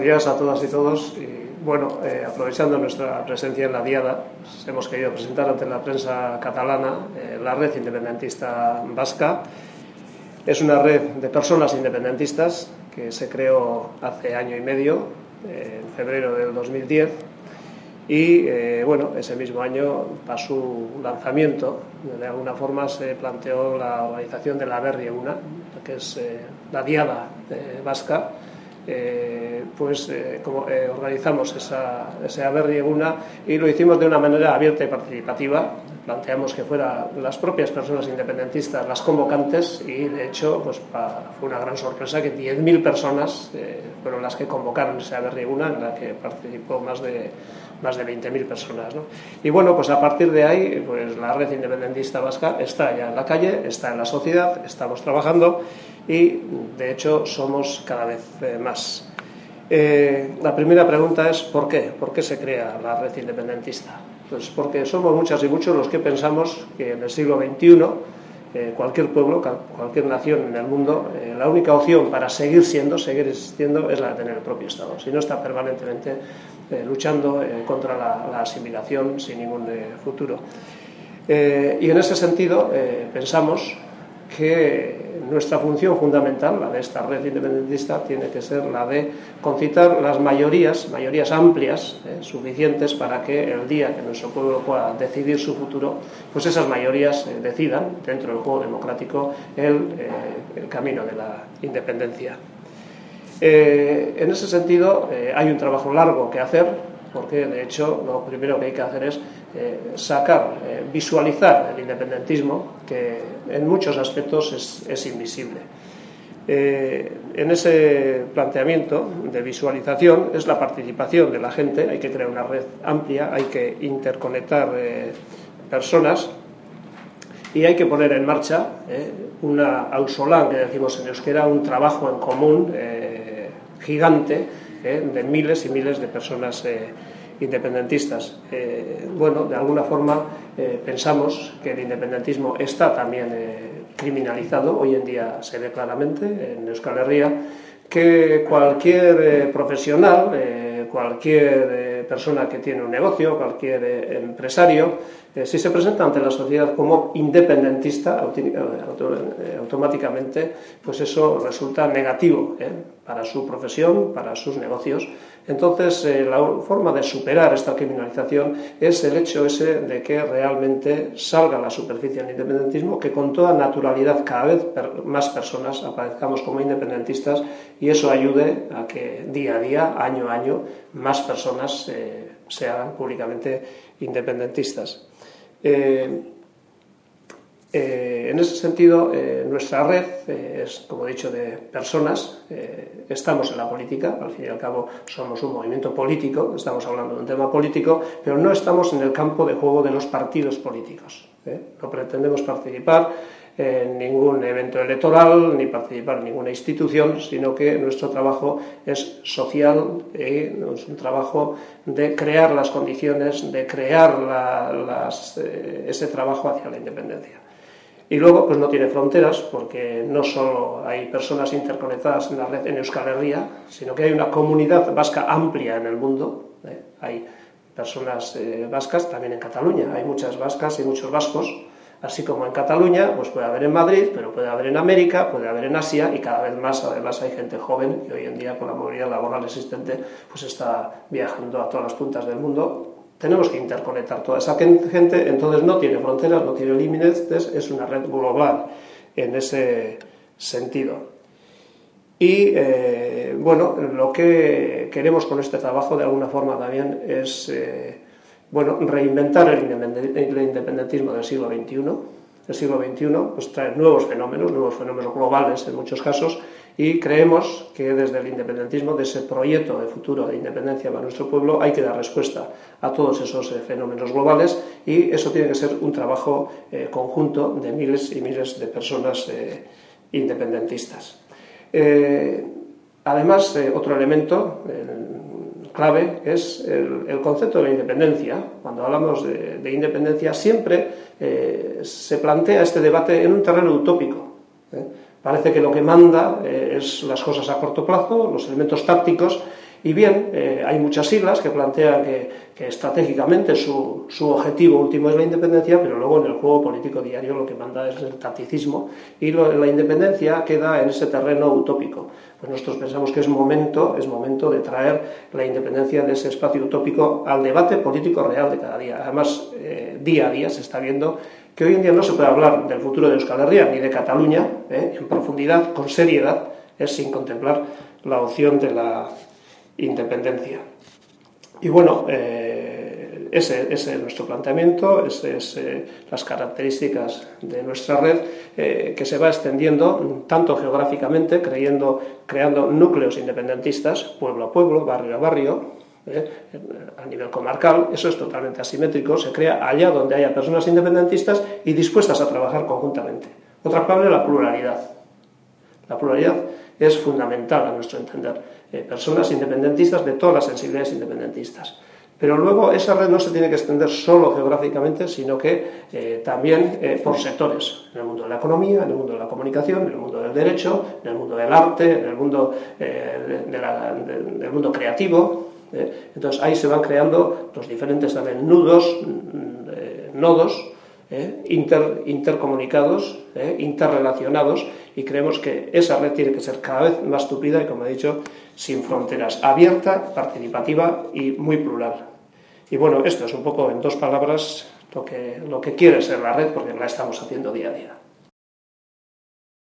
días a todas y todos. Y bueno, aprovechando nuestra presencia en la Diada, hemos querido presentar ante la prensa catalana la Red Independentista Vasca. Es una red de personas independentistas que se creó hace año y medio, en febrero del 2010. Y bueno, ese mismo año, para su lanzamiento, de alguna forma se planteó la organización de la Berri Eguna, que es la Diada vasca. Organizamos esa Berri Eguna y lo hicimos de una manera abierta y participativa. Planteamos que fueran las propias personas independentistas las convocantes y, de hecho, fue una gran sorpresa que 10.000 personas fueron las que convocaron esa Berri Eguna, en la que participó más de 20.000 personas, ¿no? Y bueno, pues a partir de ahí, pues la Red Independentista Vasca está ya en la calle, está en la sociedad, estamos trabajando y, de hecho, somos cada vez más. La primera pregunta es ¿por qué? ¿Por qué se crea la Red Independentista? Pues porque somos muchas y muchos los que pensamos que en el siglo XXI cualquier pueblo, cualquier nación en el mundo, la única opción para seguir existiendo es la de tener el propio Estado. Si no, está permanentemente luchando contra la asimilación sin ningún futuro. Y en ese sentido pensamos que nuestra función fundamental, la de esta red independentista, tiene que ser la de concitar las mayorías amplias, suficientes para que el día que nuestro pueblo pueda decidir su futuro, pues esas mayorías decidan, dentro del juego democrático, el camino de la independencia. En ese sentido, hay un trabajo largo que hacer, porque de hecho lo primero que hay que hacer es visualizar el independentismo, que en muchos aspectos es invisible. En ese planteamiento de visualización es la participación de la gente. Hay que crear una red amplia, hay que interconectar personas y hay que poner en marcha una auzolan, que decimos en euskera, un trabajo en común gigante de miles y miles de personas independentistas. De alguna forma pensamos que el independentismo está también criminalizado. Hoy en día se ve claramente en Euskal Herria que cualquier profesional, cualquier persona que tiene un negocio, cualquier empresario, si se presenta ante la sociedad como independentista, automáticamente pues eso resulta negativo para su profesión, para sus negocios. Entonces, la forma de superar esta criminalización es el hecho ese de que realmente salga a la superficie el independentismo, que con toda naturalidad cada vez más personas aparezcamos como independentistas y eso ayude a que día a día, año a año, más personas se hagan públicamente independentistas. En ese sentido, nuestra red es, como he dicho, de personas. Estamos en la política, al fin y al cabo somos un movimiento político, estamos hablando de un tema político, pero no estamos en el campo de juego de los partidos políticos. No pretendemos participar en ningún evento electoral ni participar en ninguna institución, sino que nuestro trabajo es social, es un trabajo de crear las condiciones, de crear ese trabajo hacia la independencia. Y luego, pues no tiene fronteras, porque no solo hay personas interconectadas en la red en Euskal Herria, sino que hay una comunidad vasca amplia en el mundo. Hay personas vascas también en Cataluña, hay muchas vascas y muchos vascos, así como en Cataluña, pues puede haber en Madrid, pero puede haber en América, puede haber en Asia y cada vez más, además, hay gente joven que hoy en día, con la movilidad laboral existente, pues está viajando a todas las puntas del mundo. Tenemos que interconectar toda esa gente, entonces no tiene fronteras, no tiene límites, es una red global en ese sentido. Y lo que queremos con este trabajo de alguna forma también es reinventar el independentismo del siglo XXI. El siglo XXI pues, trae nuevos fenómenos globales en muchos casos, y creemos que desde el independentismo, de ese proyecto de futuro de independencia para nuestro pueblo, hay que dar respuesta a todos esos fenómenos globales, y eso tiene que ser un trabajo conjunto de miles y miles de personas independentistas. Además, otro elemento clave es el concepto de la independencia. Cuando hablamos de independencia siempre se plantea este debate en un terreno utópico. Parece que lo que manda es las cosas a corto plazo, los elementos tácticos, Y bien, hay muchas siglas que plantean que estratégicamente su objetivo último es la independencia, pero luego en el juego político diario lo que manda es el tacticismo y la independencia queda en ese terreno utópico. Pues nosotros pensamos que es momento de traer la independencia de ese espacio utópico al debate político real de cada día. Además, día a día se está viendo que hoy en día no se puede hablar del futuro de Euskal Herria ni de Cataluña en profundidad, con seriedad, sin contemplar la opción de la independencia. Y bueno, ese es nuestro planteamiento, esas son las características de nuestra red, que se va extendiendo tanto geográficamente, creando núcleos independentistas, pueblo a pueblo, barrio a barrio, a nivel comarcal. Eso es totalmente asimétrico, se crea allá donde haya personas independentistas y dispuestas a trabajar conjuntamente. Otra clave, la pluralidad. La pluralidad es fundamental a nuestro entender. Personas independentistas de todas las sensibilidades independentistas. Pero luego esa red no se tiene que extender solo geográficamente, sino que también por sectores, en el mundo de la economía, en el mundo de la comunicación, en el mundo del derecho, en el mundo del arte, en el mundo, del mundo creativo. Entonces ahí se van creando los diferentes también nodos intercomunicados, interrelacionados, y creemos que esa red tiene que ser cada vez más tupida y, como he dicho, sin fronteras, abierta, participativa y muy plural. Y bueno, esto es un poco en dos palabras lo que quiere ser la red, porque la estamos haciendo día a día.